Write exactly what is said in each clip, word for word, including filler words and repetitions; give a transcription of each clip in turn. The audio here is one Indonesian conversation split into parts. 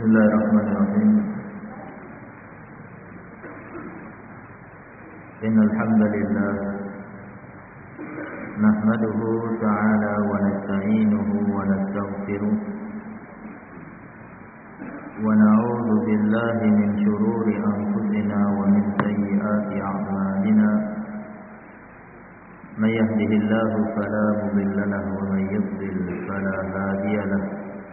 Bismillahirrahmanirrahim. Innal hamdalillah nahmaduhu ta'ala wa nasta'inuhu wa nastaghfiruh wa na'udzu billahi min shururi anfusina wa min sayyiati a'malina. May yahdihillahu fala mudilla lahu wa may yudlil fala hadiya lahu.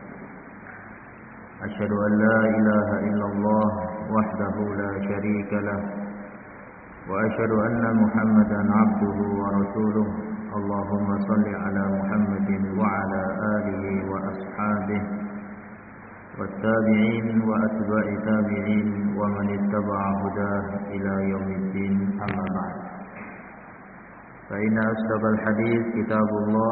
أشهد أن لا إله إلا الله وحده لا شريك له وأشهد أن محمدا عبده ورسوله. اللهم صل على محمد وعلى آله وأصحابه والتابعين وأتباع التابعين ومن اتبع هداه إلى يوم الدين. أما بعد، فإن أصدق الحديث كتاب الله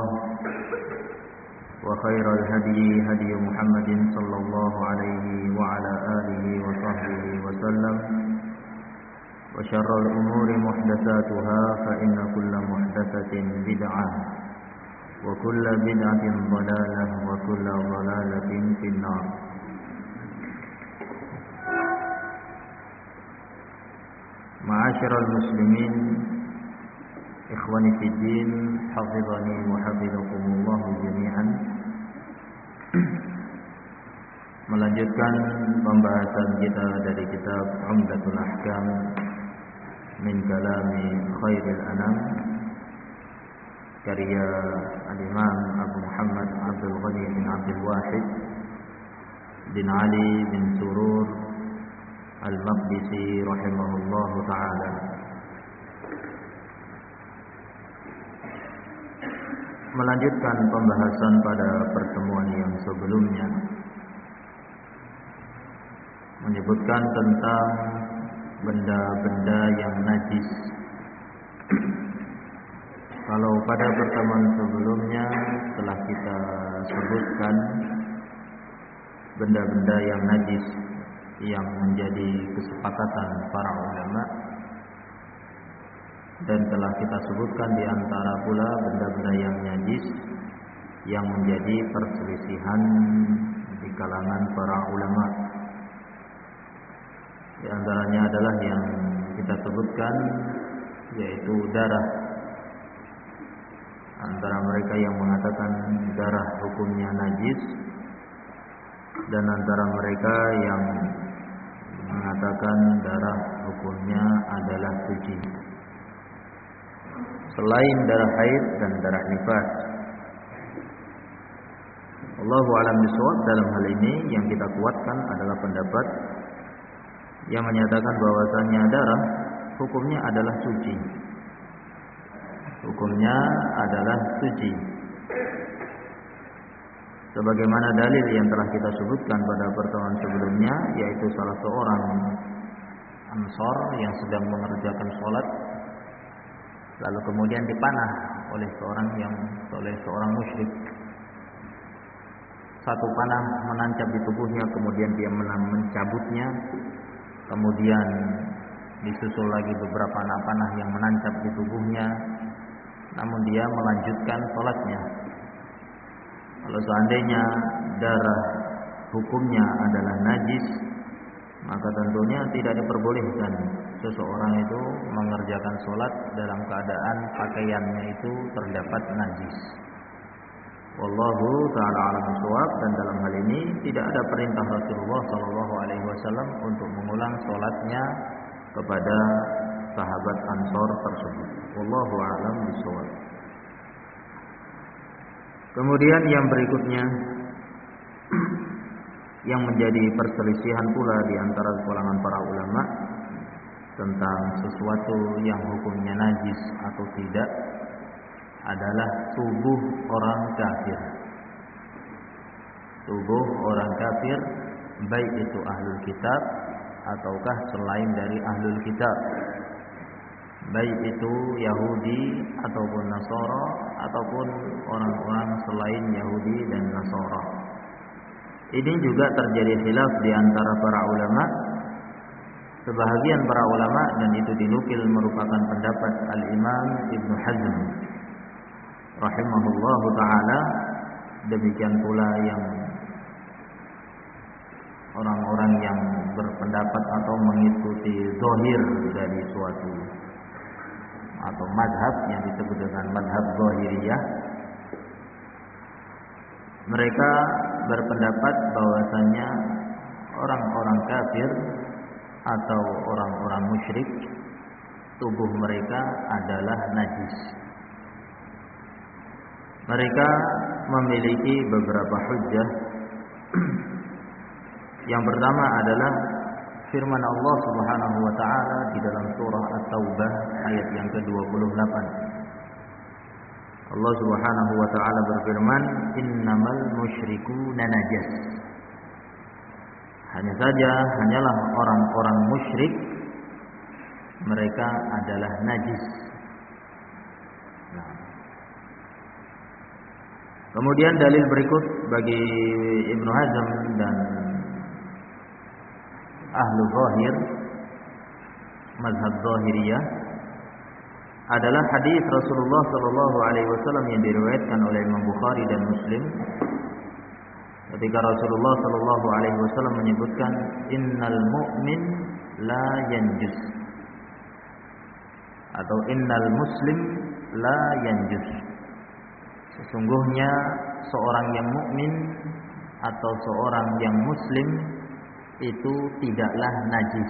وخير الهدي هدي محمد صلى الله عليه وعلى آله وصحبه وسلم وشر الأمور محدثاتها فإن كل محدثة بدعة وكل بدعة ضلالة وكل ضلالة في النار. معاشر المسلمين إخواني في الدين حفظني وحفظكم الله جميعا. Melanjutkan pembahasan kita dari kitab Umdatul Ahkam min kalami Khairil Anam, karya Al-Imam Abu Muhammad Abdul Ghani bin Abdul Wahid bin Ali bin Surur Al-Maqdisi rahimahullahu ta'ala. Melanjutkan pembahasan pada pertemuan yang sebelumnya, menyebutkan tentang benda-benda yang najis. Kalau pada pertemuan sebelumnya telah kita sebutkan benda-benda yang najis yang menjadi kesepakatan para ulama, dan telah kita sebutkan di antara pula benda-benda yang najis yang menjadi perselisihan di kalangan para ulama. Di antaranya adalah yang kita sebutkan, yaitu darah. Antara mereka yang mengatakan darah hukumnya najis, dan antara mereka yang mengatakan darah hukumnya adalah suci, selain darah haid dan darah nifas. Allahu a'lam bishawab. Dalam hal ini yang kita kuatkan adalah pendapat yang menyatakan bahwasannya darah hukumnya adalah suci. Hukumnya adalah suci. Sebagaimana dalil yang telah kita sebutkan pada pertemuan sebelumnya, yaitu salah seorang Ansor yang sedang mengerjakan sholat, lalu kemudian dipanah oleh seorang yang oleh seorang musyrik. Satu panah menancap di tubuhnya, kemudian dia mencabutnya. Kemudian disusul lagi beberapa anak panah yang menancap di tubuhnya, namun dia melanjutkan sholatnya. Kalau seandainya darah hukumnya adalah najis, maka tentunya tidak diperbolehkan seseorang itu mengerjakan sholat dalam keadaan pakaiannya itu terdapat najis. Wallahu ta'ala a'lam bishawab. Dan dalam hal ini tidak ada perintah Rasulullah sallallahu alaihi wasallam untuk mengulang sholatnya kepada sahabat Ansor tersebut. Wallahu a'lam bishawab. Kemudian yang berikutnya yang menjadi perselisihan pula di antara kalangan para ulama tentang sesuatu yang hukumnya najis atau tidak adalah tubuh orang kafir. Tubuh orang kafir, baik itu ahlul kitab ataukah selain dari ahlul kitab, baik itu Yahudi ataupun Nasara ataupun orang-orang selain Yahudi dan Nasara. Ini juga terjadi khilaf di antara para ulama. Sebahagian para ulama, dan itu dinukil merupakan pendapat Al-Imam Ibnu Hazm rahimahullahu ta'ala, demikian pula yang orang-orang yang berpendapat atau mengikuti zahir dari suatu atau mazhab yang disebut dengan mazhab zahiriyah. Mereka berpendapat bahwasanya orang-orang kafir atau orang-orang musyrik tubuh mereka adalah najis. Mereka memiliki beberapa hujjah. Yang pertama adalah firman Allah Subhanahu wa taala di dalam surah At-Taubah ayat yang ke dua puluh delapan. Allah Subhanahu wa taala berfirman, "Innamal musyrikuuna najas." Hanya saja, hanyalah orang-orang musyrik mereka adalah najis. Nah. Kemudian dalil berikut bagi Ibnu Hazm dan ahlu zahir, mazhab zahiriyah, adalah hadis Rasulullah sallallahu alaihi wasallam yang diriwayatkan oleh Imam Bukhari dan Muslim. Ketika Rasulullah sallallahu alaihi wasallam menyebutkan, "Innal mu'min la yanjus." Atau "Innal muslim la yanjus." Sesungguhnya seorang yang mukmin atau seorang yang muslim itu tidaklah najis.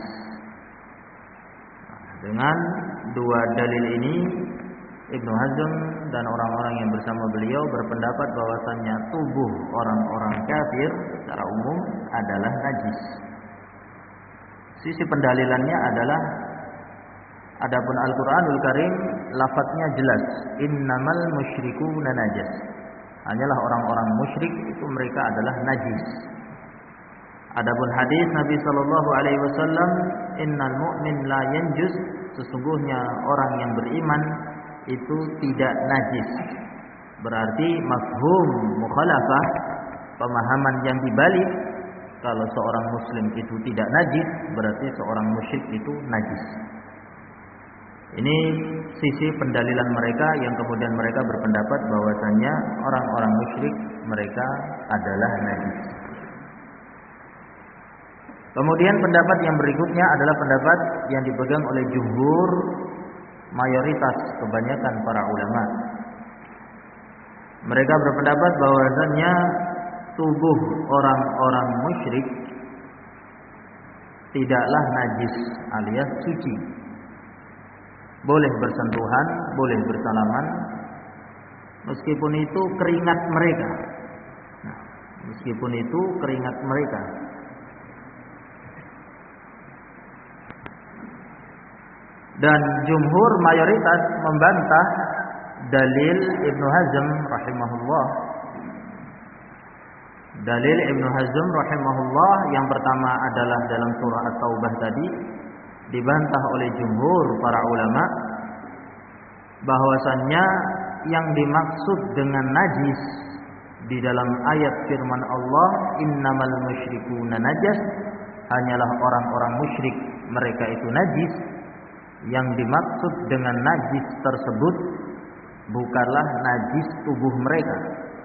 Dengan dua dalil ini Ibnu Hazm dan orang-orang yang bersama beliau berpendapat bahwasannya tubuh orang-orang kafir secara umum adalah najis. Sisi pendalilannya adalah adapun Al-Qur'anul Karim lafadznya jelas, innamal musyrikuuna najas. Hanyalah orang-orang musyrik itu mereka adalah najis. Adapun hadis Nabi sallallahu alaihi wasallam, innal mu'min la yanjus, sesungguhnya orang yang beriman itu tidak najis. Berarti mafhum mukhalafah, pemahaman yang dibalik, kalau seorang muslim itu tidak najis, berarti seorang musyrik itu najis. Ini sisi pendalilan mereka yang kemudian mereka berpendapat bahwasanya orang-orang musyrik mereka adalah najis. Kemudian pendapat yang berikutnya adalah pendapat yang dipegang oleh jumhur, mayoritas kebanyakan para ulama. Mereka berpendapat bahwasanya tubuh orang-orang musyrik tidaklah najis alias suci. Boleh bersentuhan, boleh bersalaman, meskipun itu keringat mereka. Nah, meskipun itu keringat mereka. Dan jumhur mayoritas membantah dalil Ibnu Hazm rahimahullah. Dalil Ibnu Hazm rahimahullah yang pertama adalah dalam surah At-Taubah tadi, dibantah oleh jumhur para ulama bahwasannya yang dimaksud dengan najis di dalam ayat firman Allah, innamal musyrikuuna najas, hanyalah orang-orang musyrik mereka itu najis. Yang dimaksud dengan najis tersebut bukanlah najis tubuh mereka,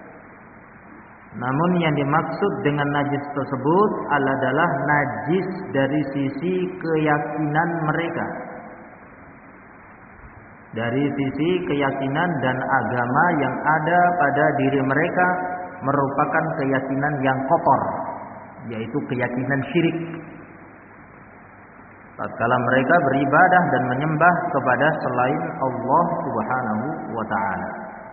namun yang dimaksud dengan najis tersebut adalah najis dari sisi keyakinan mereka, dari sisi keyakinan dan agama yang ada pada diri mereka merupakan keyakinan yang kotor, yaitu keyakinan syirik. Tatkala mereka beribadah dan menyembah kepada selain Allah Subhanahu wa taala.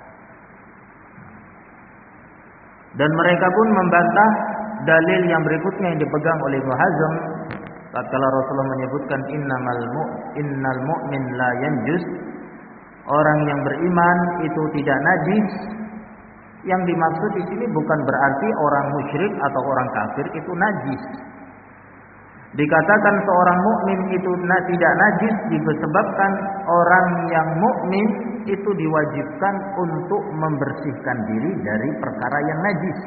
Dan mereka pun membantah dalil yang berikutnya yang dipegang oleh Ibnu Hazm tatkala Rasulullah menyebutkan innamal mu innal mu'min la yanjus, orang yang beriman itu tidak najis. Yang dimaksud di sini bukan berarti orang musyrik atau orang kafir itu najis. Dikatakan seorang mukmin itu tidak najis disebabkan orang yang mukmin itu diwajibkan untuk membersihkan diri dari perkara yang najis.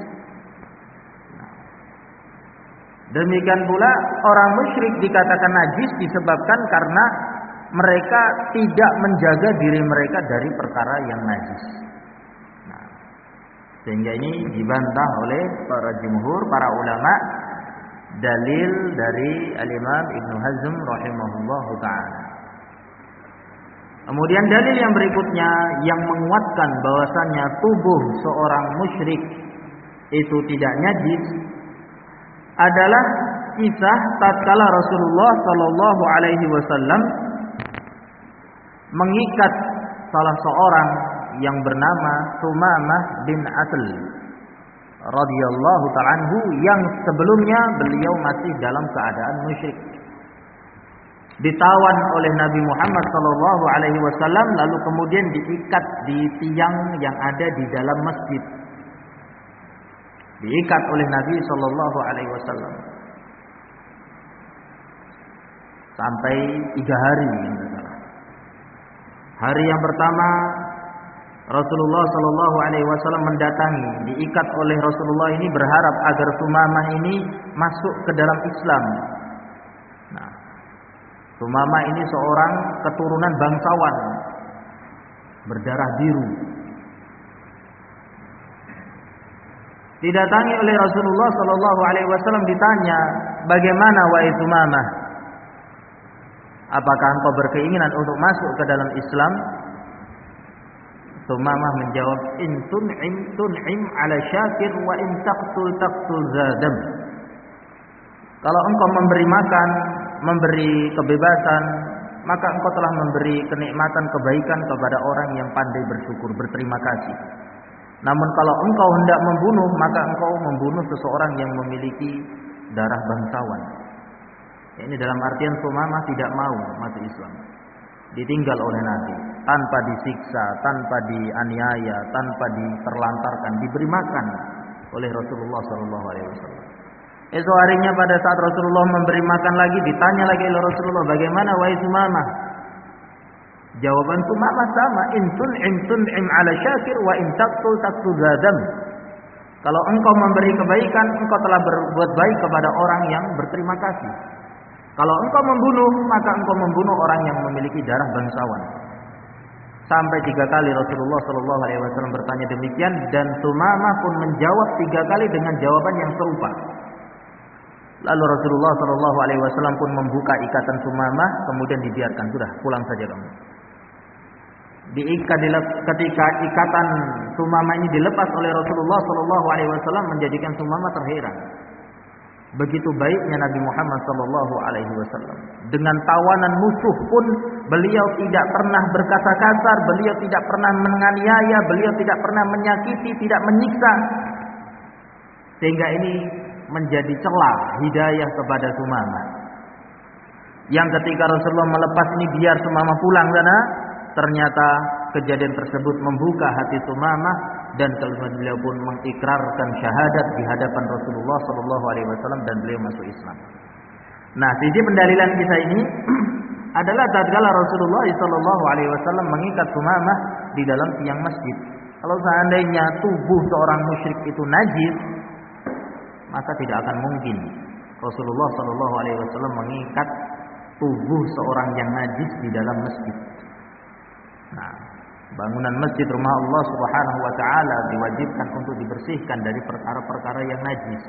Demikian pula orang musyrik dikatakan najis disebabkan karena mereka tidak menjaga diri mereka dari perkara yang najis. Nah, sehingga ini dibantah oleh para jumhur, para ulama dalil dari Al-Imam Ibnu Hazm rahimahullahu taala. Kemudian dalil yang berikutnya yang menguatkan bahwasannya tubuh seorang musyrik itu tidak najis adalah kisah tatkala Rasulullah sallallahu alaihi wasallam mengikat salah seorang yang bernama Sumamah bin Asl radhiyallahu ta'ala anhu yang sebelumnya beliau masih dalam keadaan musyrik. Ditawan oleh Nabi Muhammad sallallahu alaihi wasallam lalu kemudian diikat di tiang yang ada di dalam masjid. Diikat oleh Nabi sallallahu alaihi wasallam sampai tiga hari. Hari yang pertama Rasulullah sallallahu alaihi wasallam mendatangi, diikat oleh Rasulullah ini berharap agar Sumamah ini masuk ke dalam Islam. Nah, Sumamah ini seorang keturunan bangsawan berdarah biru. Didatangi oleh Rasulullah sallallahu alaihi wasallam, ditanya, "Bagaimana wahai Sumamah? Apakah engkau berkeinginan untuk masuk ke dalam Islam?" Sumamah menjawab, "In tun'im tun'im ala syakir wa in taqtul taqtul zadam." Kalau engkau memberi makan, memberi kebebasan, maka engkau telah memberi kenikmatan, kebaikan kepada orang yang pandai bersyukur, berterima kasih. Namun kalau engkau hendak membunuh, maka engkau membunuh seseorang yang memiliki darah bangsawan. Ini dalam artian Sumamah tidak mau masuk Islam. Ditinggal oleh Nabi tanpa disiksa, tanpa dianiaya, tanpa diterlantarkan, diberi makan oleh Rasulullah sallallahu alaihi wasallam. Esok harinya pada saat Rasulullah memberi makan lagi, ditanya lagi oleh Rasulullah, "Bagaimana wahai Sumamah?" Jawaban Sumamah sama, "In tun'im tun'im ala syakir wa in taqtul taqtul zadam." Kalau engkau memberi kebaikan, engkau telah berbuat baik kepada orang yang berterima kasih. Kalau engkau membunuh, maka engkau membunuh orang yang memiliki darah bangsawan. Sampai tiga kali Rasulullah sallallahu alaihi wasallam bertanya demikian, dan Sumamah pun menjawab tiga kali dengan jawaban yang serupa. Lalu Rasulullah sallallahu alaihi wasallam pun membuka ikatan Sumamah, kemudian dibiarkan, sudah pulang saja kamu. Diikat, ketika ikatan Sumamah ini dilepas oleh Rasulullah sallallahu alaihi wasallam, menjadikan Sumamah terheran. Begitu baiknya Nabi Muhammad sallallahu alaihi wasallam. Dengan tawanan musuh pun beliau tidak pernah berkata kasar, beliau tidak pernah menganiaya, beliau tidak pernah menyakiti, tidak menyiksa. Sehingga ini menjadi celah hidayah kepada Sumamah. Yang ketika Rasulullah melepas ini biar Sumamah pulang sana, ternyata kejadian tersebut membuka hati Sumamah dan kemudian beliau pun mengikrarkan syahadat di hadapan Rasulullah sallallahu alaihi wasallam dan beliau masuk Islam. Nah, sisi pendalilan kisah ini adalah tatkala Rasulullah sallallahu alaihi wasallam mengikat Sumamah di dalam tiang masjid. Kalau seandainya tubuh seorang musyrik itu najis, maka tidak akan mungkin Rasulullah sallallahu alaihi wasallam mengikat tubuh seorang yang najis di dalam masjid. Nah, bangunan masjid rumah Allah Subhanahu wa taala diwajibkan untuk dibersihkan dari perkara-perkara yang najis.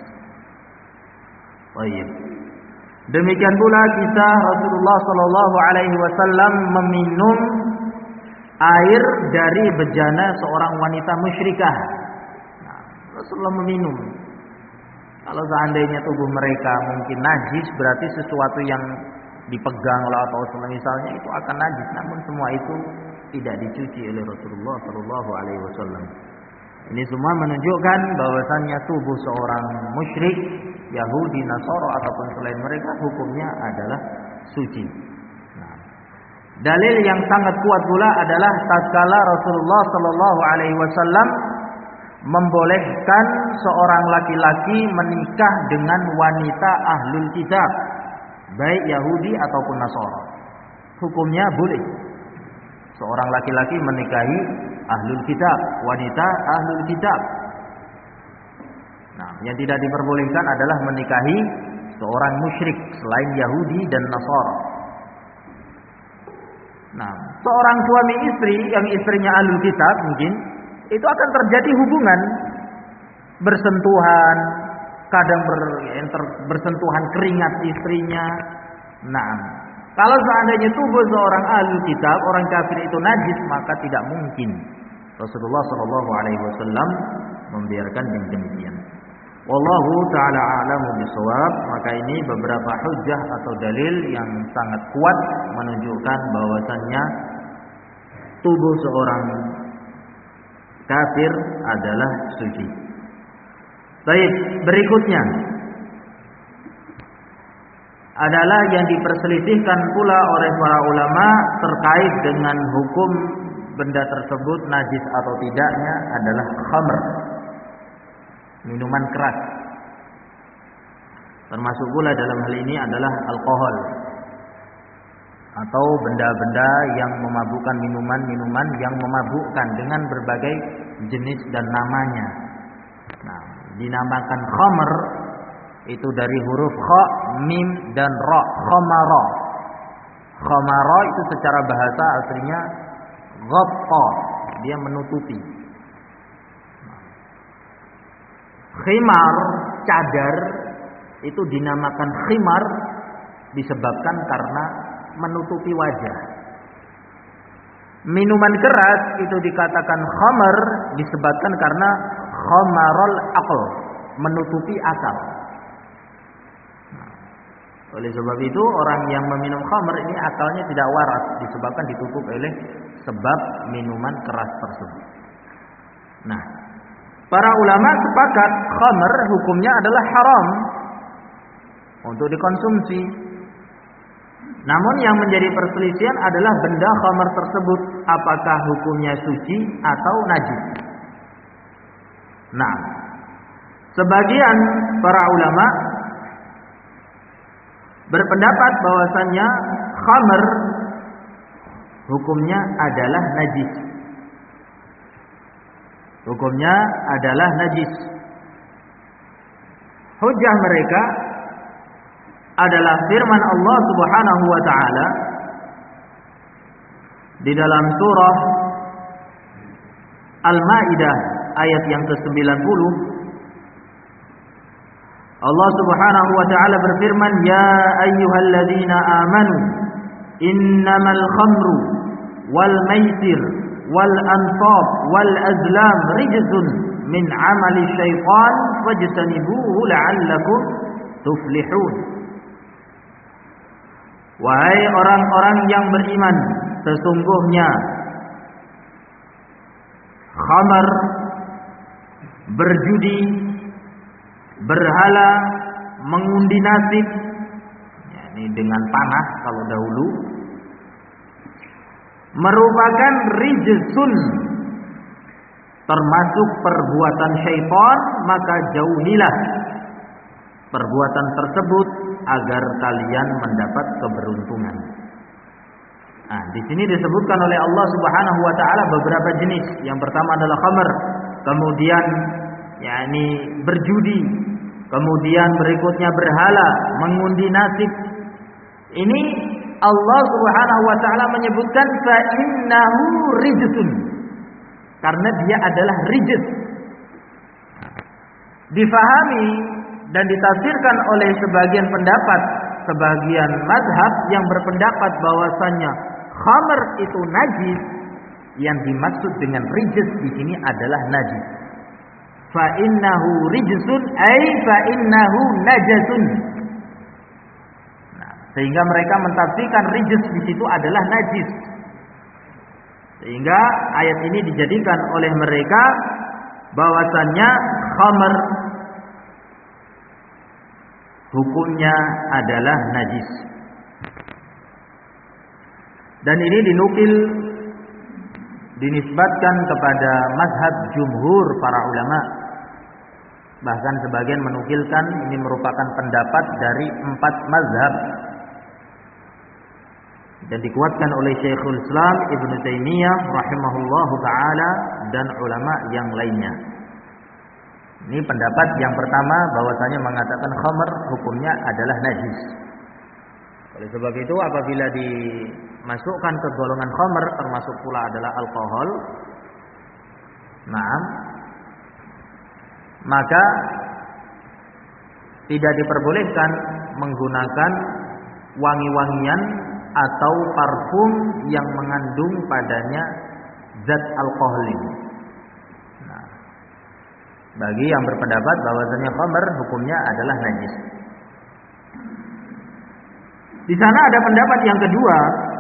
Baik. Demikian pula kisah Rasulullah sallallahu alaihi wasallam meminum air dari bejana seorang wanita musyrikah. Nah, Rasulullah meminum. Kalau seandainya tubuh mereka mungkin najis, berarti sesuatu yang dipegang atau misalnya itu akan najis. Namun semua itu tidak dicuci oleh Rasulullah sallallahu alaihi wasallam. Ini semua menunjukkan bahwasannya tubuh seorang musyrik, Yahudi, Nasara ataupun selain mereka hukumnya adalah suci. Nah, dalil yang sangat kuat pula adalah tatkala Rasulullah sallallahu alaihi wasallam membolehkan seorang laki-laki menikah dengan wanita ahlul kitab, baik Yahudi ataupun Nasara. Hukumnya boleh. Seorang laki-laki menikahi ahlul kitab, wanita ahlul kitab. Nah, yang tidak diperbolehkan adalah menikahi seorang musyrik selain Yahudi dan Nasara. Nah, seorang suami istri yang istrinya ahlul kitab mungkin itu akan terjadi hubungan bersentuhan, kadang ber, bersentuhan keringat istrinya. Nah, kalau seandainya tubuh seorang ahli kitab, orang kafir itu najis, maka tidak mungkin Rasulullah Shallallahu Alaihi Wasallam membiarkan yang demikian. Wallahu taala a'lamu bishawab. Maka ini beberapa hujjah atau dalil yang sangat kuat menunjukkan bahwasannya tubuh seorang kafir adalah suci. Baik, berikutnya adalah yang diperselisihkan pula oleh para ulama terkait dengan hukum benda tersebut najis atau tidaknya adalah khamr, minuman keras. Termasuk pula dalam hal ini adalah alkohol atau benda-benda yang memabukkan, minuman-minuman yang memabukkan dengan berbagai jenis dan namanya. Nah, dinamakan khamr itu dari huruf kha, mim dan ra, khamara. Khamara itu secara bahasa aslinya ghatta, dia menutupi. Khimar, cadar itu dinamakan khimar disebabkan karena menutupi wajah. Minuman keras itu dikatakan khamr disebabkan karena khamarul aql, menutupi akal. Nah, oleh sebab itu orang yang meminum khamr ini akalnya tidak waras disebabkan ditutup oleh sebab minuman keras tersebut. Nah, para ulama sepakat khamr hukumnya adalah haram untuk dikonsumsi. Namun yang menjadi perselisihan adalah benda khamr tersebut apakah hukumnya suci atau najis. Nah, sebagian para ulama berpendapat bahwasannya khamr hukumnya adalah najis. Hukumnya adalah najis. Hujjah mereka adalah firman Allah Subhanahu wa taala di dalam surah Al-Maidah ayat yang ke sembilan puluh. Allah Subhanahu wa taala berfirman, "Ya ayyuhalladzina amanu innamal khamru wal maisir wal ansab wal azlam rijzun min amali syaitan fajtanibuhu la'allakum tuflihun." Wahai orang-orang yang beriman, sesungguhnya khamar, berjudi, berhala, mengundi nasib, ya, ini dengan panah kalau dahulu, merupakan rijsun, termasuk perbuatan syaitan, maka jauhilah perbuatan tersebut agar kalian mendapat keberuntungan. Nah, di sini disebutkan oleh Allah Subhanahu wa taala beberapa jenis. Yang pertama adalah khamr, kemudian yakni berjudi, kemudian berikutnya berhala, mengundi nasib. Ini Allah Subhanahu wa taala menyebutkan fa innahu rijsun, karena dia adalah rijs. Difahami dan ditafsirkan oleh sebagian pendapat, sebagian mazhab yang berpendapat bahwasannya khamr itu najis. Yang dimaksud dengan rijs di sini adalah najis. Fa innahu rijsun ay fa innahu najasun. Nah, sehingga mereka mentafsirkan rijs di situ adalah najis. Sehingga ayat ini dijadikan oleh mereka bahwasannya khamr hukumnya adalah najis. Dan ini dinukil, dinisbatkan kepada mazhab jumhur para ulama. Bahkan sebagian menukilkan ini merupakan pendapat dari empat mazhab. Dan dikuatkan oleh Syekhul Islam Ibnu Taimiyah rahimahullahu taala dan ulama yang lainnya. Ini pendapat yang pertama bahwasanya mengatakan khamr hukumnya adalah najis. Oleh sebab itu apabila dimasukkan ke golongan khamr termasuk pula adalah alkohol, nah, maka tidak diperbolehkan menggunakan wangi-wangian atau parfum yang mengandung padanya zat alkohol ini. Nah, bagi yang berpendapat bahwasanya khamr hukumnya adalah najis. Di sana ada pendapat yang kedua,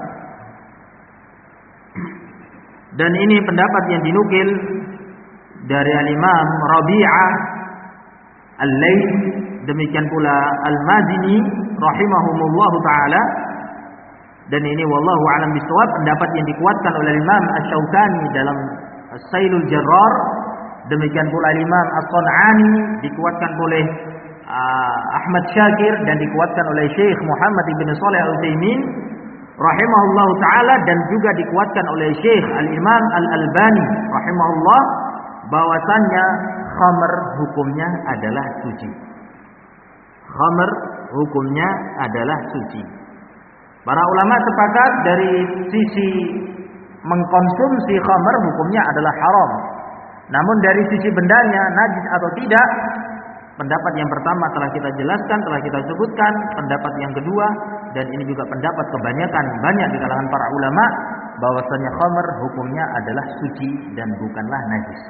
dan ini pendapat yang dinukil dari al-Imam Rabi'ah Al-Laits, demikian pula Al-Mazini rahimahumullahu taala, dan ini wallahu a'lam bishawab pendapat yang dikuatkan oleh Imam Asy-Syaukani dalam As-Sailul Jarrar, demikian pula Imam As-Sun'ani dikuatkan oleh uh, Ahmad Syakir dan dikuatkan oleh Syekh Muhammad ibn Shalih Al-Utsaimin rahimahullahu taala, dan juga dikuatkan oleh Syekh Al-Imam Al-Albani rahimahullah, bahwasannya khamr hukumnya adalah suci. Khamr hukumnya adalah suci. Para ulama sepakat dari sisi mengkonsumsi khamr hukumnya adalah haram. Namun dari sisi bendanya najis atau tidak, pendapat yang pertama telah kita jelaskan, telah kita sebutkan. Pendapat yang kedua, dan ini juga pendapat kebanyakan banyak di kalangan para ulama, bahwasanya khamr hukumnya adalah suci dan bukanlah najis.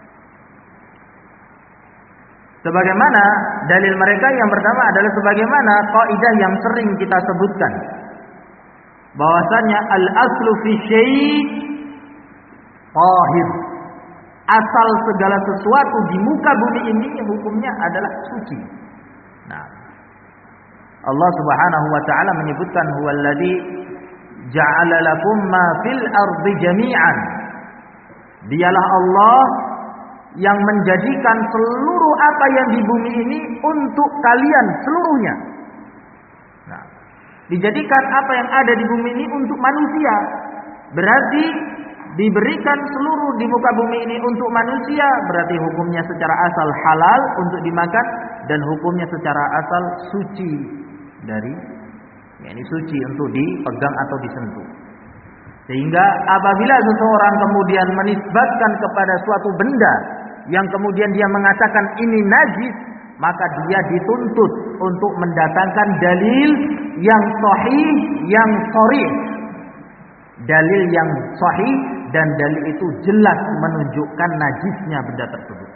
Sebagaimana dalil mereka yang pertama adalah sebagaimana kaidah yang sering kita sebutkan, bahwasanya al-aslu fi syai' tahir. Asal segala sesuatu di muka bumi ini hukumnya adalah suci. Nah, Allah Subhanahu wa taala menyebutkan huwallazi ja'ala lakum ma fil ardi jami'an. Dialah Allah yang menjadikan seluruh apa yang di bumi ini untuk kalian seluruhnya. Nah, dijadikan apa yang ada di bumi ini untuk manusia. Berarti diberikan seluruh di muka bumi ini untuk manusia, berarti hukumnya secara asal halal untuk dimakan, dan hukumnya secara asal suci dari, yakni suci untuk dipegang atau disentuh. Sehingga apabila seseorang kemudian menisbatkan kepada suatu benda yang kemudian dia mengatakan ini najis, maka dia dituntut untuk mendatangkan dalil yang sahih, yang sharih. Dalil yang sahih dan dalil itu jelas menunjukkan najisnya benda tersebut.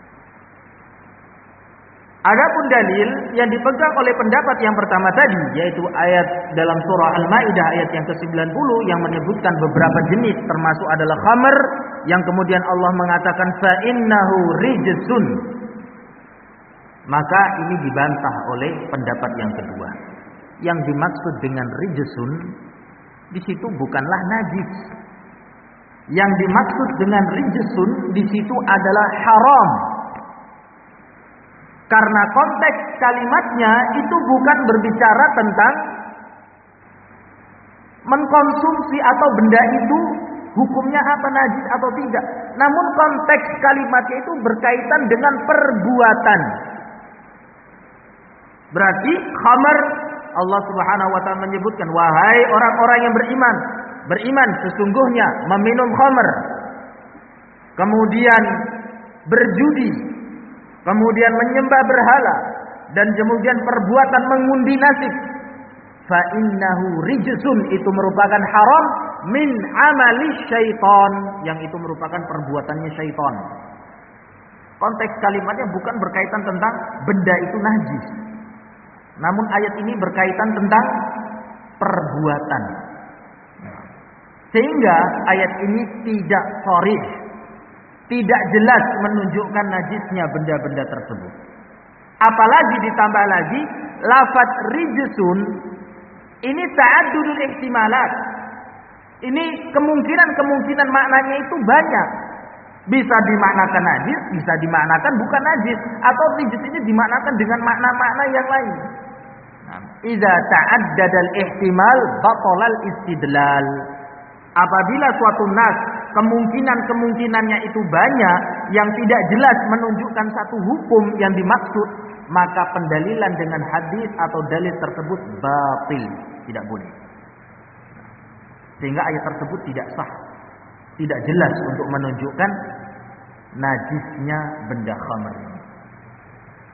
Adapun dalil yang dipegang oleh pendapat yang pertama tadi, yaitu ayat dalam surah Al-Maidah ayat yang ke sembilan puluh yang menyebutkan beberapa jenis, termasuk adalah khamr, yang kemudian Allah mengatakan fa innahu rijsun. Maka ini dibantah oleh pendapat yang kedua. Yang dimaksud dengan rijsun di situ bukanlah najis. Yang dimaksud dengan rijsun di situ adalah haram. Karena konteks kalimatnya itu bukan berbicara tentang mengkonsumsi atau benda itu hukumnya apa, najis atau tidak. Namun konteks kalimatnya itu berkaitan dengan perbuatan. Berarti khamr, Allah Subhanahu wa taala menyebutkan, wahai orang-orang yang beriman, beriman sesungguhnya meminum khamr, kemudian berjudi, kemudian menyembah berhala, dan kemudian perbuatan mengundi nasib. Fa innahu rijsun, itu merupakan haram, min amali syaitan, yang itu merupakan perbuatannya syaitan. Konteks kalimatnya bukan berkaitan tentang benda itu najis. Namun ayat ini berkaitan tentang perbuatan. Sehingga ayat ini tidak sharih, tidak jelas menunjukkan najisnya benda-benda tersebut. Apalagi ditambah lagi lafaz rijsun ini ta'addudul ihtimalat. Ini kemungkinan-kemungkinan maknanya itu banyak. Bisa dimaknakan najis, bisa dimaknakan bukan najis, atau rijs ini dimaknakan dengan makna-makna yang lain. Idza ta'addadal ihtimal batalal istidlal. Apabila suatu nas kemungkinan-kemungkinannya itu banyak yang tidak jelas menunjukkan satu hukum yang dimaksud, maka pendalilan dengan hadis atau dalil tersebut batil, tidak boleh. Sehingga ayat tersebut tidak sah, tidak jelas untuk menunjukkan najisnya benda khamr ini. Nah,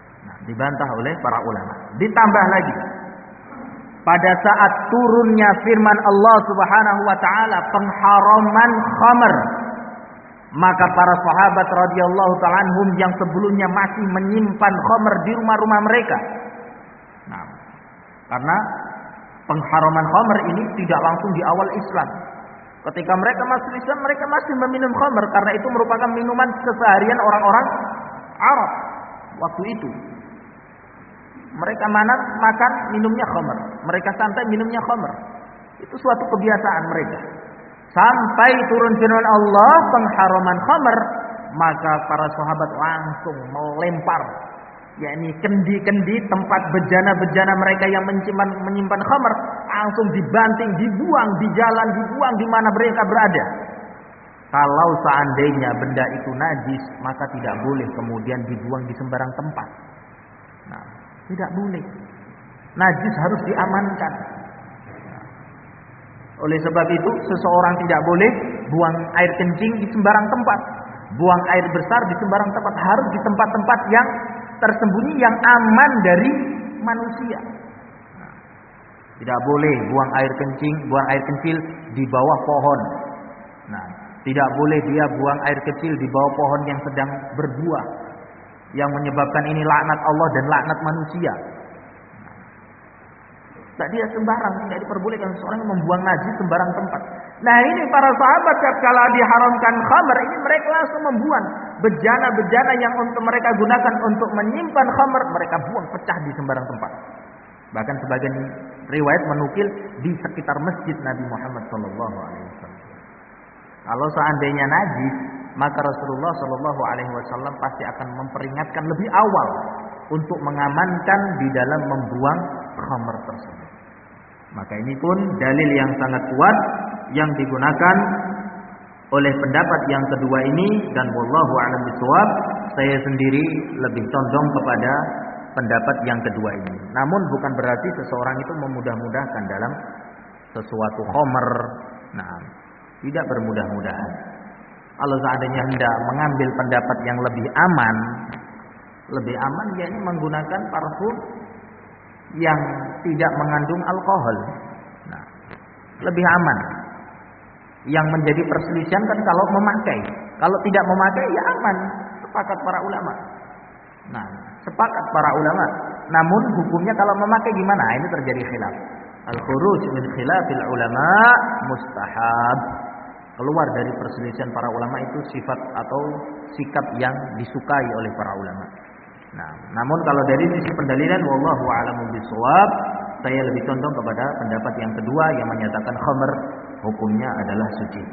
Dibantah oleh para ulama. Ditambah lagi, pada saat turunnya firman Allah Subhanahu wa taala pengharaman khamr, maka para sahabat radhiyallahu ta'ala anhum yang sebelumnya masih menyimpan khamr di rumah-rumah mereka. Nah, karena pengharaman khamr ini tidak langsung di awal Islam. Ketika mereka masuk Islam, mereka masih meminum khamr karena itu merupakan minuman keseharian orang-orang Arab waktu itu. Mereka mana makan minumnya khamr, mereka santai minumnya khamr. Itu suatu kebiasaan mereka. Sampai turun firman Allah pengharaman khamr, maka para sahabat langsung melempar, yakni kendi-kendi tempat bejana-bejana mereka yang menyimpan menyimpan khamr, langsung dibanting, dibuang di jalan, dibuang di mana mereka berada. Kalau seandainya benda itu najis, maka tidak boleh kemudian dibuang di sembarang tempat. Nah, tidak boleh. Najis harus diamankan. Nah, oleh sebab itu, seseorang tidak boleh buang air kencing di sembarang tempat. Buang air besar di sembarang tempat. Harus di tempat-tempat yang tersembunyi, yang aman dari manusia. Nah, tidak boleh buang air kencing, buang air kecil di bawah pohon. Nah, tidak boleh dia buang air kecil di bawah pohon yang sedang berbuah, yang menyebabkan ini laknat Allah dan laknat manusia. Tak dia sembarang, tidak diperbolehkan seorang yang membuang najis sembarang tempat. Nah, ini para sahabat kalau diharamkan khamr, ini mereka langsung membuang bejana-bejana yang untuk mereka gunakan untuk menyimpan khamr, mereka buang pecah di sembarang tempat. Bahkan sebagian riwayat menukil di sekitar masjid Nabi Muhammad sallallahu alaihi wasallam. Kalau seandainya najis, maka Rasulullah sallallahu alaihi wasallam pasti akan memperingatkan lebih awal untuk mengamankan di dalam membuang khamr tersebut. Maka ini pun dalil yang sangat kuat yang digunakan oleh pendapat yang kedua ini, dan wallahu a'lam bishawab, saya sendiri lebih condong kepada pendapat yang kedua ini. Namun bukan berarti seseorang itu memudah-mudahkan dalam sesuatu khamr. Nah, tidak bermudah-mudahan. Kalau seandainya hendak mengambil pendapat yang lebih aman, lebih aman yakni menggunakan parfum yang tidak mengandung alkohol. Nah, lebih aman. Yang menjadi perselisihan kan kalau memakai. Kalau tidak memakai ya aman. Sepakat para ulama. Nah, sepakat para ulama. Namun hukumnya kalau memakai gimana? Ini terjadi khilaf. Al-khuruj min khilafil ulama mustahab. Keluar dari perselisihan para ulama itu sifat atau sikap yang disukai oleh para ulama. Nah, namun kalau dari sisi pendalilan wallahu a'lamu bishawab, saya lebih condong kepada pendapat yang kedua yang menyatakan khamr hukumnya adalah suci.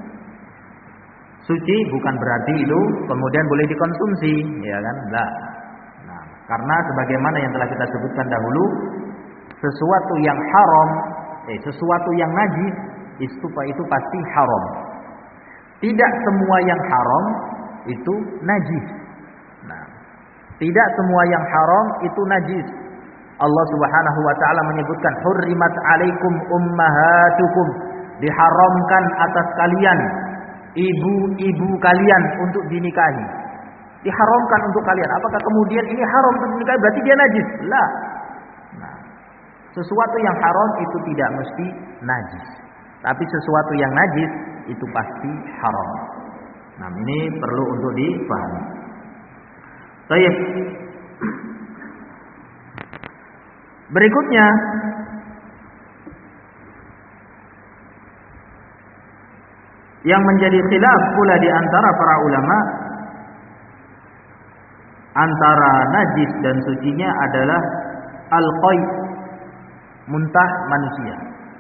Suci bukan berarti itu kemudian boleh dikonsumsi, ya kan? Enggak. Nah, karena sebagaimana yang telah kita sebutkan dahulu, sesuatu yang haram, eh sesuatu yang najis itu itu pasti haram. Tidak semua yang haram itu najis. Nah, tidak semua yang haram itu najis. Allah Subhanahu wa taala menyebutkan hurrimat alaikum ummahatukum, diharamkan atas kalian ibu-ibu kalian untuk dinikahi. Diharamkan untuk kalian. Apakah kemudian ini haram untuk dinikahi berarti dia najis? La. Nah, sesuatu yang haram itu tidak mesti najis. Tapi sesuatu yang najis itu pasti haram. Nah, ini perlu untuk dipahami. Baik. Berikutnya yang menjadi khilaf pula di antara para ulama antara najis dan sucinya adalah al-qai, muntah manusia.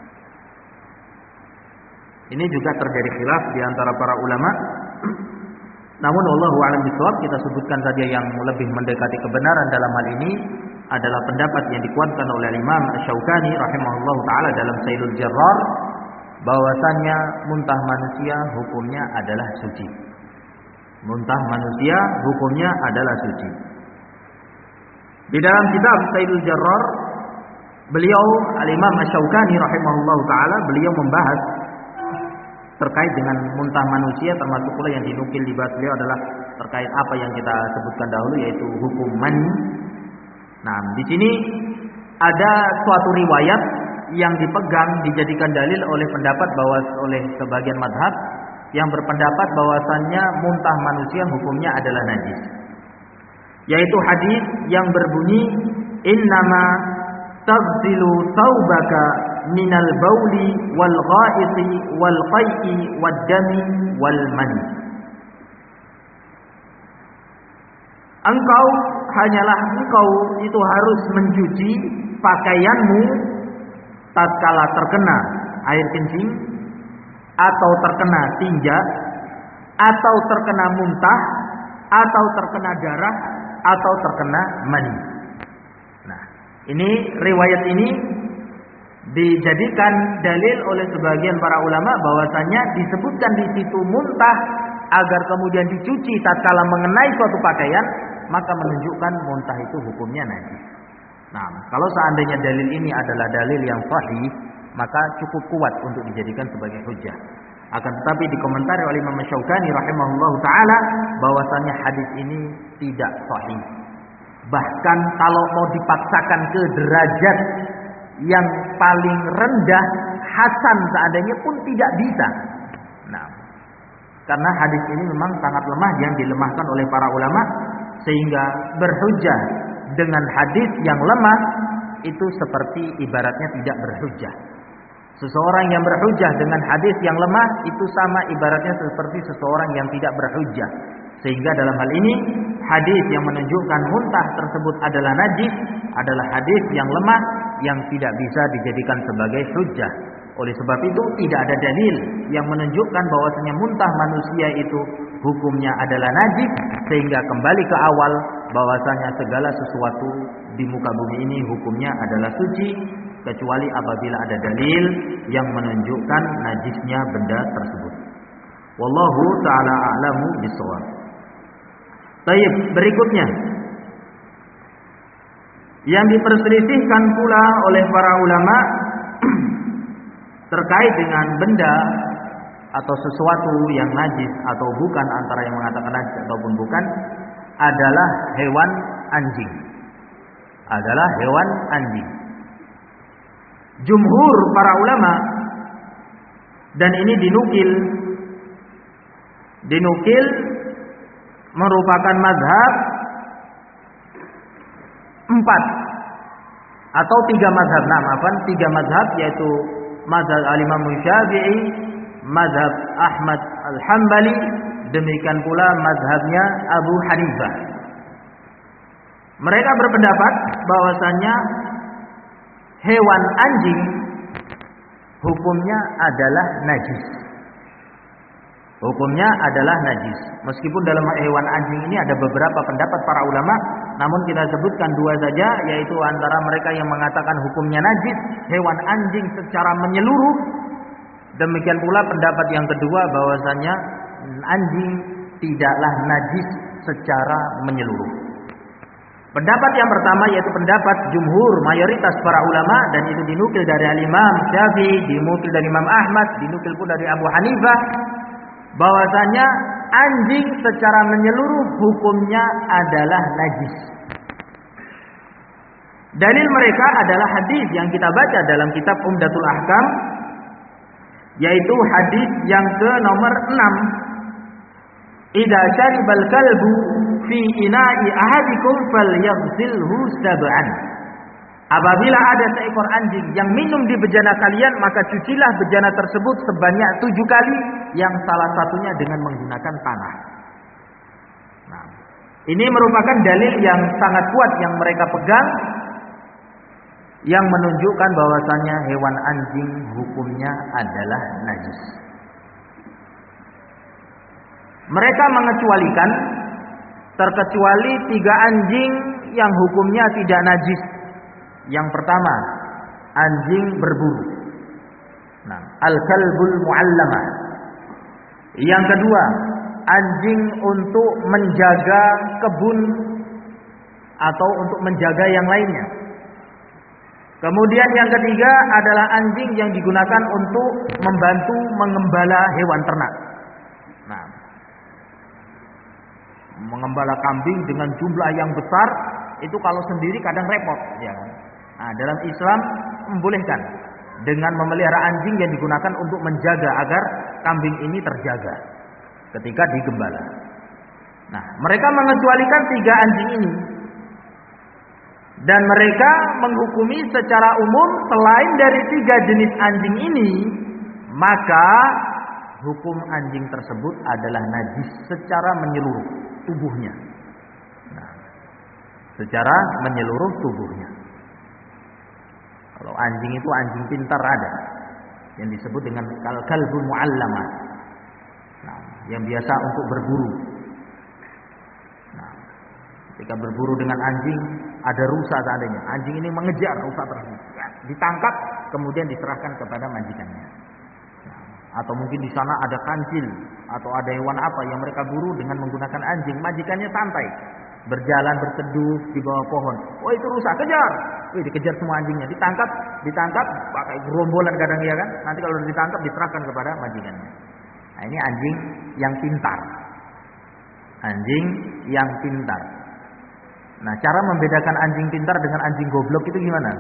Ini juga terjadi khilaf di antara para ulama. Namun wallahu a'lam bishawab, kita sebutkan saja yang lebih mendekati kebenaran dalam hal ini adalah pendapat yang dikuatkan oleh Imam Asy-Syaukani rahimahullah taala dalam Sailul Jarrar, bahwasannya muntah manusia hukumnya adalah suci. Muntah manusia hukumnya adalah suci. Di dalam kitab Sailul Jarrar, beliau Al-Imam Asy-Syaukani rahimahullah taala beliau membahas terkait dengan muntah manusia, termasuk pula yang dinukil di bawah beliau adalah terkait apa yang kita sebutkan dahulu, yaitu hukum mani. Nah, di sini ada suatu riwayat yang dipegang dijadikan dalil oleh pendapat bahwa oleh sebagian mazhab yang berpendapat bahwasannya muntah manusia hukumnya adalah najis. Yaitu hadis yang berbunyi innama taghsilu thawbaka minal bauli wal ghaiti wal qai'i wad dami wal mani. Engkau hanyalah engkau itu harus mencuci pakaianmu tatkala terkena air kencing atau terkena tinja atau terkena muntah atau terkena darah atau terkena mani. Nah, ini riwayat ini dijadikan dalil oleh sebagian para ulama bahwasanya disebutkan di situ muntah agar kemudian dicuci tatkala mengenai suatu pakaian, maka menunjukkan muntah itu hukumnya najis. Nah, kalau seandainya dalil ini adalah dalil yang sahih, maka cukup kuat untuk dijadikan sebagai hujjah. Akan tetapi dikomentari oleh Imam Syaukani rahimahullahu taala bahwasanya hadis ini tidak sahih. Bahkan kalau mau dipaksakan ke derajat yang paling rendah, hasan seandainya pun tidak bisa. Nah, karena hadis ini memang sangat lemah yang dilemahkan oleh para ulama, sehingga berhujjah dengan hadis yang lemah itu seperti ibaratnya tidak berhujjah. Seseorang yang berhujjah dengan hadis yang lemah itu sama ibaratnya seperti seseorang yang tidak berhujjah. Sehingga dalam hal ini hadis yang menunjukkan muntah tersebut adalah najis adalah hadis yang lemah yang tidak bisa dijadikan sebagai hujjah. Oleh sebab itu tidak ada dalil yang menunjukkan bahwasanya muntah manusia itu hukumnya adalah najis, sehingga kembali ke awal bahwasanya segala sesuatu di muka bumi ini hukumnya adalah suci kecuali apabila ada dalil yang menunjukkan najisnya benda tersebut. Wallahu taala a'lamu bishawab. Baik, berikutnya yang diperselisihkan pula oleh para ulama terkait dengan benda atau sesuatu yang najis atau bukan, antara yang mengatakan najis ataupun bukan, adalah hewan anjing. Adalah hewan anjing. Jumhur para ulama, dan ini dinukil dinukil merupakan mazhab empat atau tiga mazhab. Nah, maafkan, tiga mazhab, yaitu mazhab al-Imam Syafi'i, mazhab Ahmad al-Hambali, demikian pula mazhabnya Abu Hanifah. Mereka berpendapat bahwasanya hewan anjing hukumnya adalah najis. Hukumnya adalah najis. Meskipun dalam hewan anjing ini ada beberapa pendapat para ulama, namun kita sebutkan dua saja, yaitu antara mereka yang mengatakan hukumnya najis hewan anjing secara menyeluruh. Demikian pula pendapat yang kedua bahwasanya anjing tidaklah najis secara menyeluruh. Pendapat yang pertama yaitu pendapat jumhur mayoritas para ulama, dan itu dinukil dari Al-Imam Syafi'i, dinukil dari Imam Ahmad, dinukil pun dari Abu Hanifah, bahwasanya anjing secara menyeluruh hukumnya adalah najis. Dalil mereka adalah hadis yang kita baca dalam kitab Umdatul Ahkam, yaitu hadis yang ke nomor enam. Idza syaribal kalbu fi ina'i ahadikum falyaghsilhu sab'an. Apabila ada seekor anjing yang minum di bejana kalian, maka cucilah bejana tersebut sebanyak tujuh kali, yang salah satunya dengan menggunakan tanah. Nah, ini merupakan dalil yang sangat kuat yang mereka pegang, yang menunjukkan bahwasanya hewan anjing hukumnya adalah najis. Mereka mengecualikan terkecuali tiga anjing yang hukumnya tidak najis. Yang pertama, anjing berburu. Nah, al-kalbul mu'allamah. Yang kedua, anjing untuk menjaga kebun atau untuk menjaga yang lainnya. Kemudian yang ketiga adalah anjing yang digunakan untuk membantu mengembala hewan ternak. Nah, mengembala kambing dengan jumlah yang besar, itu kalau sendiri kadang repot, ya kan? Nah, dalam Islam membolehkan dengan memelihara anjing yang digunakan untuk menjaga agar kambing ini terjaga ketika digembala. Nah, mereka mengecualikan tiga anjing ini. Dan mereka menghukumi secara umum selain dari tiga jenis anjing ini, maka hukum anjing tersebut adalah najis secara menyeluruh tubuhnya. Nah, secara menyeluruh tubuhnya. Kalau anjing itu anjing pintar ada yang disebut dengan kal-kalbul mu'allamah. Nah, yang biasa untuk berburu. Nah, ketika berburu dengan anjing ada rusa seandainya, anjing ini mengejar rusa tersebut, ditangkap kemudian diserahkan kepada majikannya. Nah, atau mungkin di sana ada kancil atau ada hewan apa yang mereka buru dengan menggunakan anjing, majikannya santai berjalan berteduh di bawah pohon. Oh, itu rusa, kejar. Wih, dikejar semua anjingnya, ditangkap, ditangkap pakai gerombolan kadang ya kan. Nanti kalau ditangkap diserahkan kepada majikannya. Nah, ini anjing yang pintar. Anjing yang pintar. Nah, cara membedakan anjing pintar dengan anjing goblok itu gimana?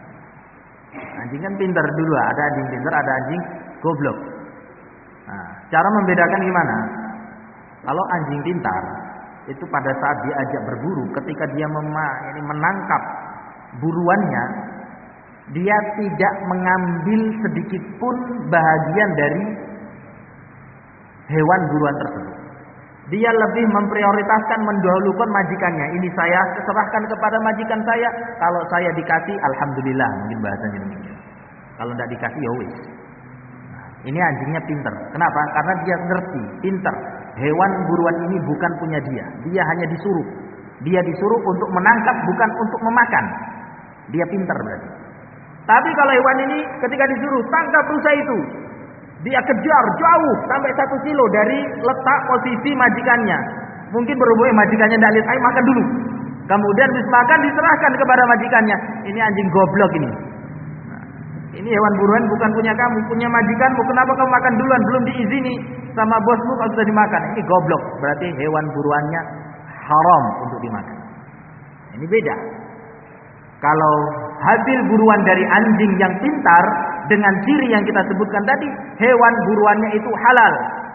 Anjing kan pintar dulu, ada anjing pintar, ada anjing goblok. Nah, cara membedakan gimana? Kalau anjing pintar itu pada saat diajak berburu, ketika dia mema- ini menangkap buruannya, dia tidak mengambil sedikit pun bahagian dari hewan buruan tersebut. Dia lebih memprioritaskan, mendahulukan majikannya. Ini saya serahkan kepada majikan saya. Kalau saya dikasih, alhamdulillah, mungkin bahasanya demikian. Kalau tidak dikasih, ya wis. Nah, ini anjingnya pintar. Kenapa? Karena dia ngerti, pintar. Hewan buruan ini bukan punya dia. Dia hanya disuruh. Dia disuruh untuk menangkap, bukan untuk memakan. Dia pintar berarti. Tapi kalau hewan ini ketika disuruh tangkap rusa itu, dia kejar jauh sampai satu kilo dari letak posisi majikannya. Mungkin berhubungan majikannya tidak lihat, ayo makan dulu. Kemudian habis makan diserahkan kepada majikannya. Ini anjing goblok ini. Nah, ini hewan buruan bukan punya kamu, punya majikanmu. Kenapa kamu makan duluan? Belum diizini sama bosmu kalau sudah dimakan. Ini goblok. Berarti hewan buruannya haram untuk dimakan. Ini beda. Kalau hasil buruan dari anjing yang pintar dengan ciri yang kita sebutkan tadi, hewan buruannya itu halal.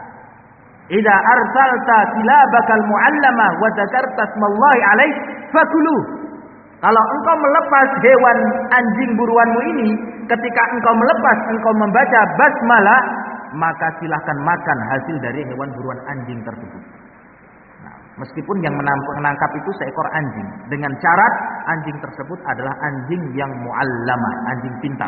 Idza arsalta kilabakal mu'allama wa dzakarta smallahi alaih fakulu. Kalau engkau melepas hewan anjing buruanmu ini, ketika engkau melepas, engkau membaca basmalah, maka silahkan makan hasil dari hewan buruan anjing tersebut. Meskipun yang menangkap itu seekor anjing, dengan syarat anjing tersebut adalah anjing yang mu'allamah, anjing pintar.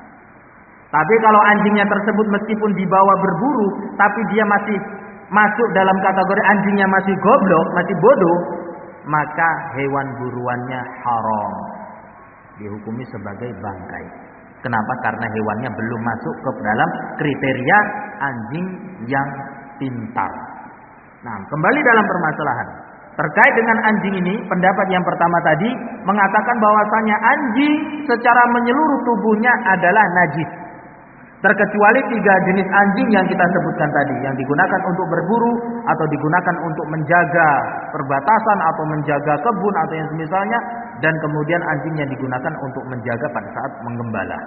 Tapi kalau anjingnya tersebut meskipun dibawa berburu, tapi dia masih masuk dalam kategori anjingnya masih goblok, masih bodoh, maka hewan buruannya haram, dihukumi sebagai bangkai. Kenapa? Karena hewannya belum masuk ke dalam kriteria anjing yang pintar. Nah, kembali dalam permasalahan terkait dengan anjing ini, pendapat yang pertama tadi mengatakan bahwasanya anjing secara menyeluruh tubuhnya adalah najis, terkecuali tiga jenis anjing yang kita sebutkan tadi, yang digunakan untuk berburu atau digunakan untuk menjaga perbatasan atau menjaga kebun atau yang semisalnya, dan kemudian anjing yang digunakan untuk menjaga pada saat menggembala.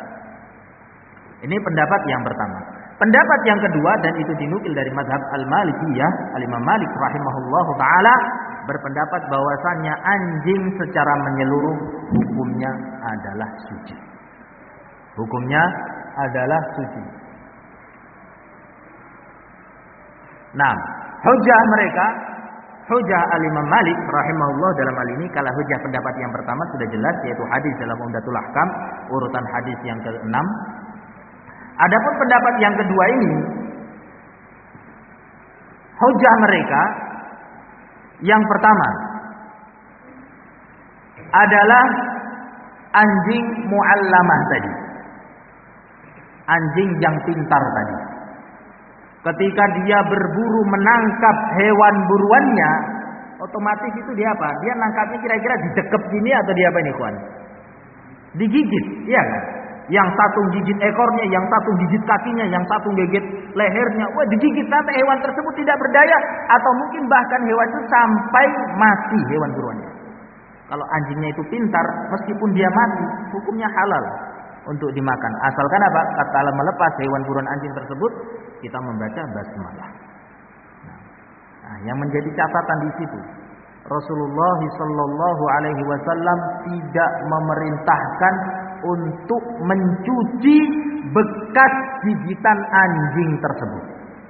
Ini pendapat yang pertama. Pendapat yang kedua, dan itu dinukil dari mazhab Al-Malikiyah, Al-Imam Malik rahimahullahu taala berpendapat bahwasannya anjing secara menyeluruh hukumnya adalah suci. Hukumnya adalah suci. Nah, hujah mereka, hujah Al-Imam Malik rahimahullah dalam hal ini, kalau hujah pendapat yang pertama sudah jelas, yaitu hadis dalam Umdatul Ahkam urutan hadis yang keenam. Adapun pendapat yang kedua ini, hujah mereka yang pertama adalah anjing mu'allamah tadi, anjing yang pintar tadi. Ketika dia berburu menangkap hewan buruannya, otomatis itu dia apa? Dia nangkapnya kira-kira didekep gini atau dia apa ini, kawan? Digigit, iya kan? Yang satu gigit ekornya, yang satu gigit kakinya, yang satu gigit lehernya. Wah, digigit sampai hewan tersebut tidak berdaya, atau mungkin bahkan hewan itu sampai mati hewan buruannya. Kalau anjingnya itu pintar, meskipun dia mati, hukumnya halal untuk dimakan. Asalkan apa? Tatkala melepas hewan buruan anjing tersebut, kita membaca basmalah. Nah, yang menjadi catatan di situ, Rasulullah Shallallahu Alaihi Wasallam tidak memerintahkan untuk mencuci bekas gigitan anjing tersebut.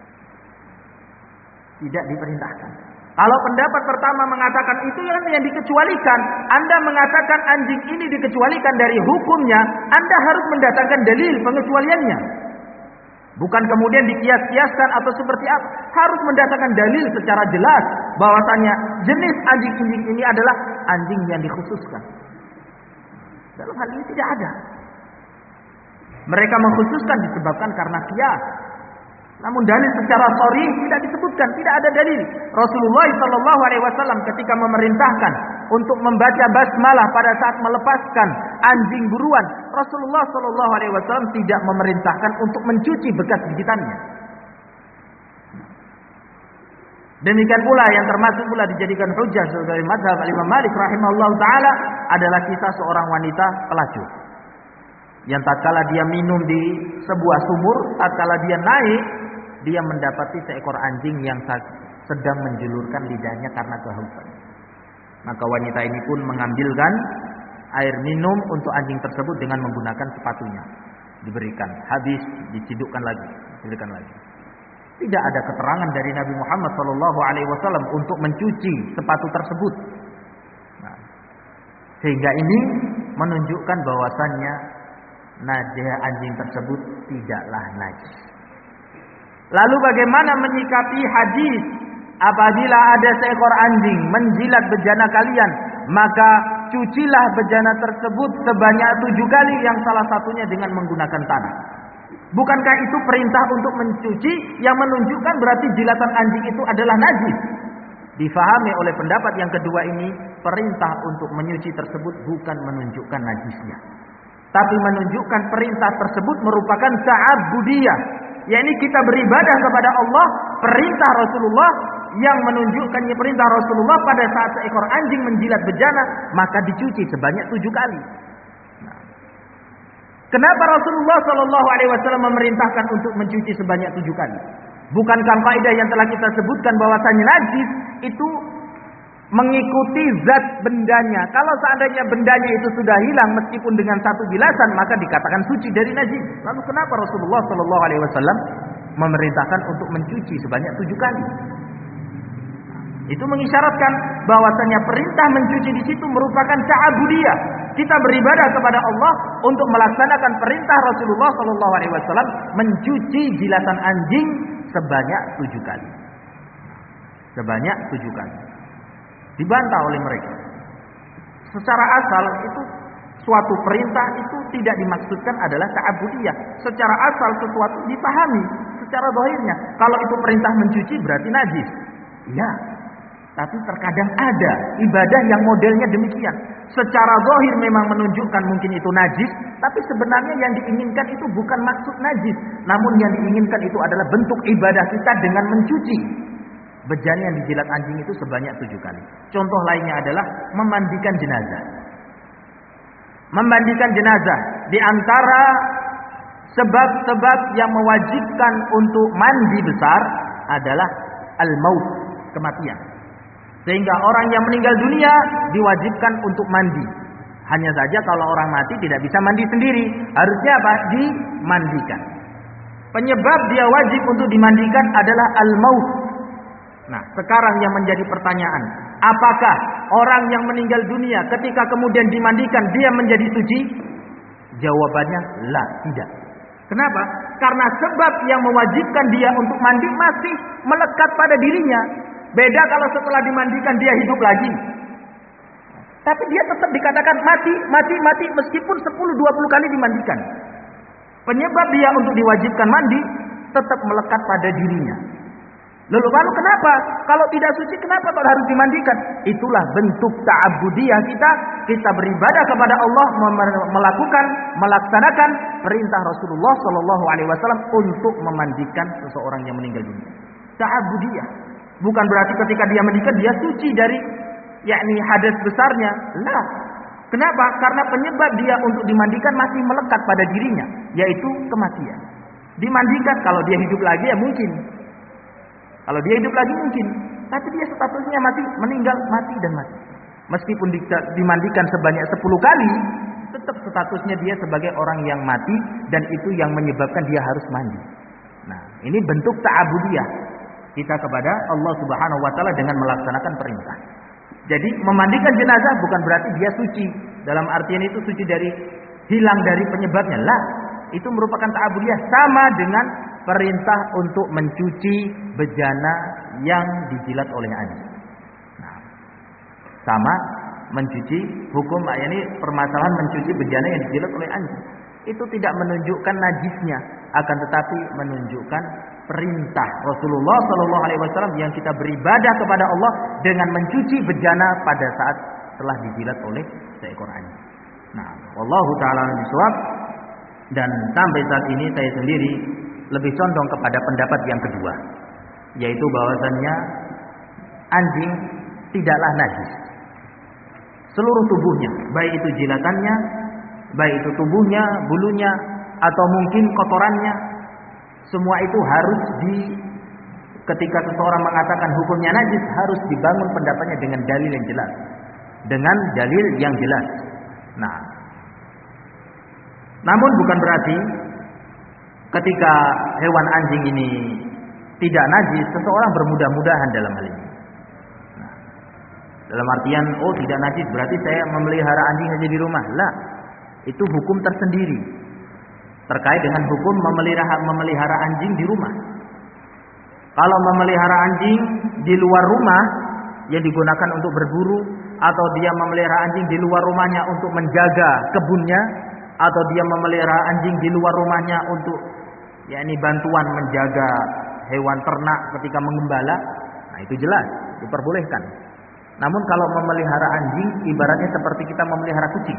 Tidak diperintahkan. Kalau pendapat pertama mengatakan itu yang yang dikecualikan, Anda mengatakan anjing ini dikecualikan dari hukumnya, Anda harus mendatangkan dalil pengecualiannya. Bukan kemudian dikias-kiaskan atau seperti apa. Harus mendatangkan dalil secara jelas bahwasanya jenis anjing-anjing ini adalah anjing yang dikhususkan. Dalam hal ini tidak ada. Mereka mengkhususkan disebabkan karena kias. Namun dalil secara sharih tidak disebutkan, tidak ada dalil. Rasulullah Shallallahu Alaihi Wasallam ketika memerintahkan untuk membaca basmalah pada saat melepaskan anjing buruan, Rasulullah Shallallahu Alaihi Wasallam tidak memerintahkan untuk mencuci bekas gigitannya. Demikian pula yang termasuk pula dijadikan hujjah sebagai mazhab Imam Malik rahimahullah taala adalah kisah seorang wanita pelacur. Yang tatkala dia minum di sebuah sumur, tatkala dia naik, dia mendapati seekor anjing yang sedang menjulurkan lidahnya karena kehausan. Maka wanita ini pun mengambilkan air minum untuk anjing tersebut dengan menggunakan sepatunya. Diberikan, habis dicidukkan lagi, diberikan lagi. Tidak ada keterangan dari Nabi Muhammad shallallahu alaihi wasallam untuk mencuci sepatu tersebut. Nah, sehingga ini menunjukkan bahwasannya najis anjing tersebut tidaklah najis. Lalu bagaimana menyikapi hadis apabila ada seekor anjing menjilat bejana kalian, maka cucilah bejana tersebut sebanyak tujuh kali, yang salah satunya dengan menggunakan tanah. Bukankah itu perintah untuk mencuci yang menunjukkan berarti jilatan anjing itu adalah najis? Difahami oleh pendapat yang kedua ini, perintah untuk menyuci tersebut bukan menunjukkan najisnya, tapi menunjukkan perintah tersebut merupakan ta'abbudiyah, yakni kita beribadah kepada Allah. Perintah Rasulullah yang menunjukkannya perintah Rasulullah pada saat seekor anjing menjilat bejana, maka dicuci sebanyak tujuh kali. Nah, kenapa Rasulullah Shallallahu Alaihi Wasallam memerintahkan untuk mencuci sebanyak tujuh kali? Bukankah kaidah yang telah kita sebutkan bahwasanya najis itu mengikuti zat bendanya. Kalau seandainya bendanya itu sudah hilang meskipun dengan satu bilasan, maka dikatakan suci dari najis. Lalu kenapa Rasulullah Shallallahu Alaihi Wasallam memerintahkan untuk mencuci sebanyak tujuh kali? Itu mengisyaratkan bahwasanya perintah mencuci di situ merupakan ta'abudiyah. Kita beribadah kepada Allah untuk melaksanakan perintah Rasulullah Shallallahu Alaihi Wasallam mencuci jilatan anjing sebanyak tujuh kali. Sebanyak tujuh kali. Dibantah oleh mereka. Secara asal itu suatu perintah itu tidak dimaksudkan adalah ta'abudiyah. Secara asal sesuatu dipahami secara zahirnya. Kalau itu perintah mencuci berarti najis. Ya. Tapi terkadang ada ibadah yang modelnya demikian. Secara zahir memang menunjukkan mungkin itu najis, tapi sebenarnya yang diinginkan itu bukan maksud najis, namun yang diinginkan itu adalah bentuk ibadah kita dengan mencuci bejana yang dijilat anjing itu sebanyak tujuh kali. Contoh lainnya adalah memandikan jenazah. Memandikan jenazah di antara sebab-sebab yang mewajibkan untuk mandi besar adalah al-maut, kematian. Sehingga orang yang meninggal dunia diwajibkan untuk mandi. Hanya saja kalau orang mati tidak bisa mandi sendiri, harusnya apa? Dimandikan. Penyebab dia wajib untuk dimandikan adalah al-maut. Nah, sekarang yang menjadi pertanyaan, apakah orang yang meninggal dunia ketika kemudian dimandikan dia menjadi suci? Jawabannya la, tidak. Kenapa? Karena sebab yang mewajibkan dia untuk mandi masih melekat pada dirinya. Beda kalau setelah dimandikan dia hidup lagi. Tapi dia tetap dikatakan mati, mati, mati meskipun sepuluh dua puluh kali dimandikan. Penyebab dia untuk diwajibkan mandi tetap melekat pada dirinya. Lalu lalu kenapa? Kalau tidak suci kenapa kok harus dimandikan? Itulah bentuk ta'abudiyah kita. Kita beribadah kepada Allah, melakukan, melaksanakan perintah Rasulullah Shallallahu Alaihi Wasallam untuk memandikan seseorang yang meninggal dunia. Ta'abudiyah. Bukan berarti ketika dia mandikan dia suci dari yakni hadas besarnya. Lah. Kenapa? Karena penyebab dia untuk dimandikan masih melekat pada dirinya, yaitu kematian. Dimandikan, kalau dia hidup lagi ya mungkin. Kalau dia hidup lagi mungkin. Tapi dia statusnya mati, meninggal, mati dan mati. Meskipun dimandikan sebanyak sepuluh kali, tetap statusnya dia sebagai orang yang mati, dan itu yang menyebabkan dia harus mandi. Nah, ini bentuk ta'abudiyah kita kepada Allah Subhanahu wa taala dengan melaksanakan perintah. Jadi memandikan jenazah bukan berarti dia suci. Dalam artian itu suci dari hilang dari penyebabnya. Lah, itu merupakan ta'abudiyah, sama dengan perintah untuk mencuci bejana yang dijilat oleh anjing. Nah, sama mencuci hukum ini permasalahan mencuci bejana yang dijilat oleh anjing. Itu tidak menunjukkan najisnya, akan tetapi menunjukkan perintah Rasulullah Shallallahu Alaihi Wasallam yang kita beribadah kepada Allah dengan mencuci bejana pada saat telah dijilat oleh seekor anjing. Nah, wallahu taala bishawab. Dan sampai saat ini saya sendiri lebih condong kepada pendapat yang kedua, yaitu bahwasannya anjing tidaklah najis. Seluruh tubuhnya, baik itu jilatannya, baik itu tubuhnya, bulunya, atau mungkin kotorannya, semua itu harus di ketika seseorang mengatakan hukumnya najis, harus dibangun pendapatnya dengan dalil yang jelas. Dengan dalil yang jelas. Nah, namun bukan berarti ketika hewan anjing ini tidak najis, seseorang bermudah-mudahan dalam hal ini. Nah, dalam artian, oh tidak najis berarti saya memelihara anjing saja di rumah. Lah, itu hukum tersendiri terkait dengan hukum memelihara, memelihara anjing di rumah. Kalau memelihara anjing di luar rumah yang digunakan untuk berburu, atau dia memelihara anjing di luar rumahnya untuk menjaga kebunnya, atau dia memelihara anjing di luar rumahnya untuk yakni bantuan menjaga hewan ternak ketika mengembala, nah itu jelas diperbolehkan. Namun kalau memelihara anjing ibaratnya seperti kita memelihara kucing,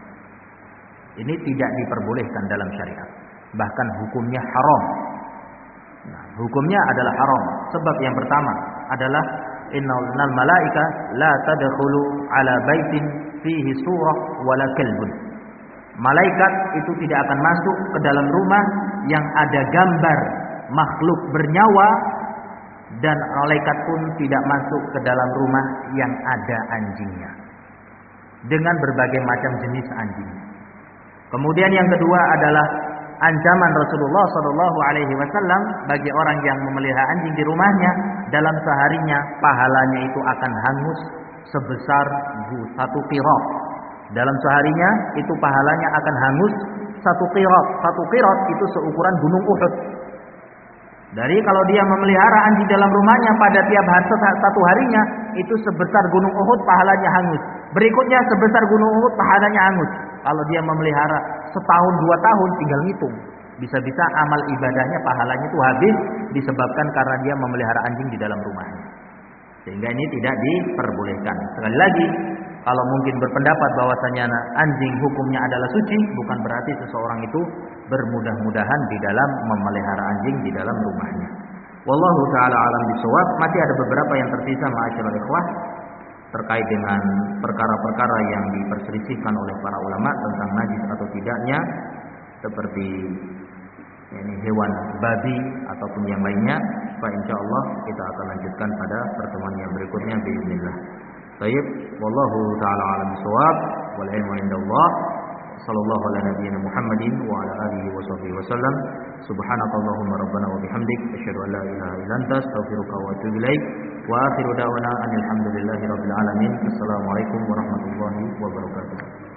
ini tidak diperbolehkan dalam syariat, bahkan hukumnya haram. Nah, hukumnya adalah haram. Sebab yang pertama adalah innal malaika la tadkhulu ala baitin fihi surah wala kalbun. Malaikat itu tidak akan masuk ke dalam rumah yang ada gambar makhluk bernyawa, dan malaikat pun tidak masuk ke dalam rumah yang ada anjingnya, dengan berbagai macam jenis anjing. Kemudian yang kedua adalah ancaman Rasulullah Shallallahu Alaihi Wasallam bagi orang yang memelihara anjing di rumahnya, dalam seharinya pahalanya itu akan hangus sebesar satu qirab. Dalam seharinya itu pahalanya akan hangus satu qirab. Satu qirab itu seukuran gunung Uhud. Dari kalau dia memelihara anjing dalam rumahnya pada tiap hari satu harinya itu sebesar gunung Uhud, pahalanya hangus. Berikutnya sebesar gunung Uhud, pahalanya hangus. Kalau dia memelihara setahun dua tahun, tinggal ngitung. Bisa-bisa amal ibadahnya pahalanya itu habis disebabkan karena dia memelihara anjing di dalam rumahnya. Sehingga ini tidak diperbolehkan. Sekali lagi, kalau mungkin berpendapat bahwasanya anjing hukumnya adalah suci, bukan berarti seseorang itu bermudah-mudahan di dalam memelihara anjing di dalam rumahnya. Wallahu taala alam bisawab. Masih ada beberapa yang tersisa ma'asyiral ikhwah terkait dengan perkara-perkara yang diperselisihkan oleh para ulama tentang najis atau tidaknya, seperti ini hewan babi ataupun yang lainnya. Pak, insyaallah kita akan lanjutkan pada pertemuan yang berikutnya biiznillah. Baik, wallahu taala alam bisawab wal ilmu indallah. Sallallahu ala nabiyyina Muhammadin wa ala alihi wa sahbihi wasallam. Subhanakallahumma rabbana wa bihamdik asyhadu an la ilaha illa anta astaghfiruka wa atubu ilaik. Wa akhiru da'wana alhamdulillahi rabbil alamin. Assalamualaikum warahmatullahi wabarakatuh.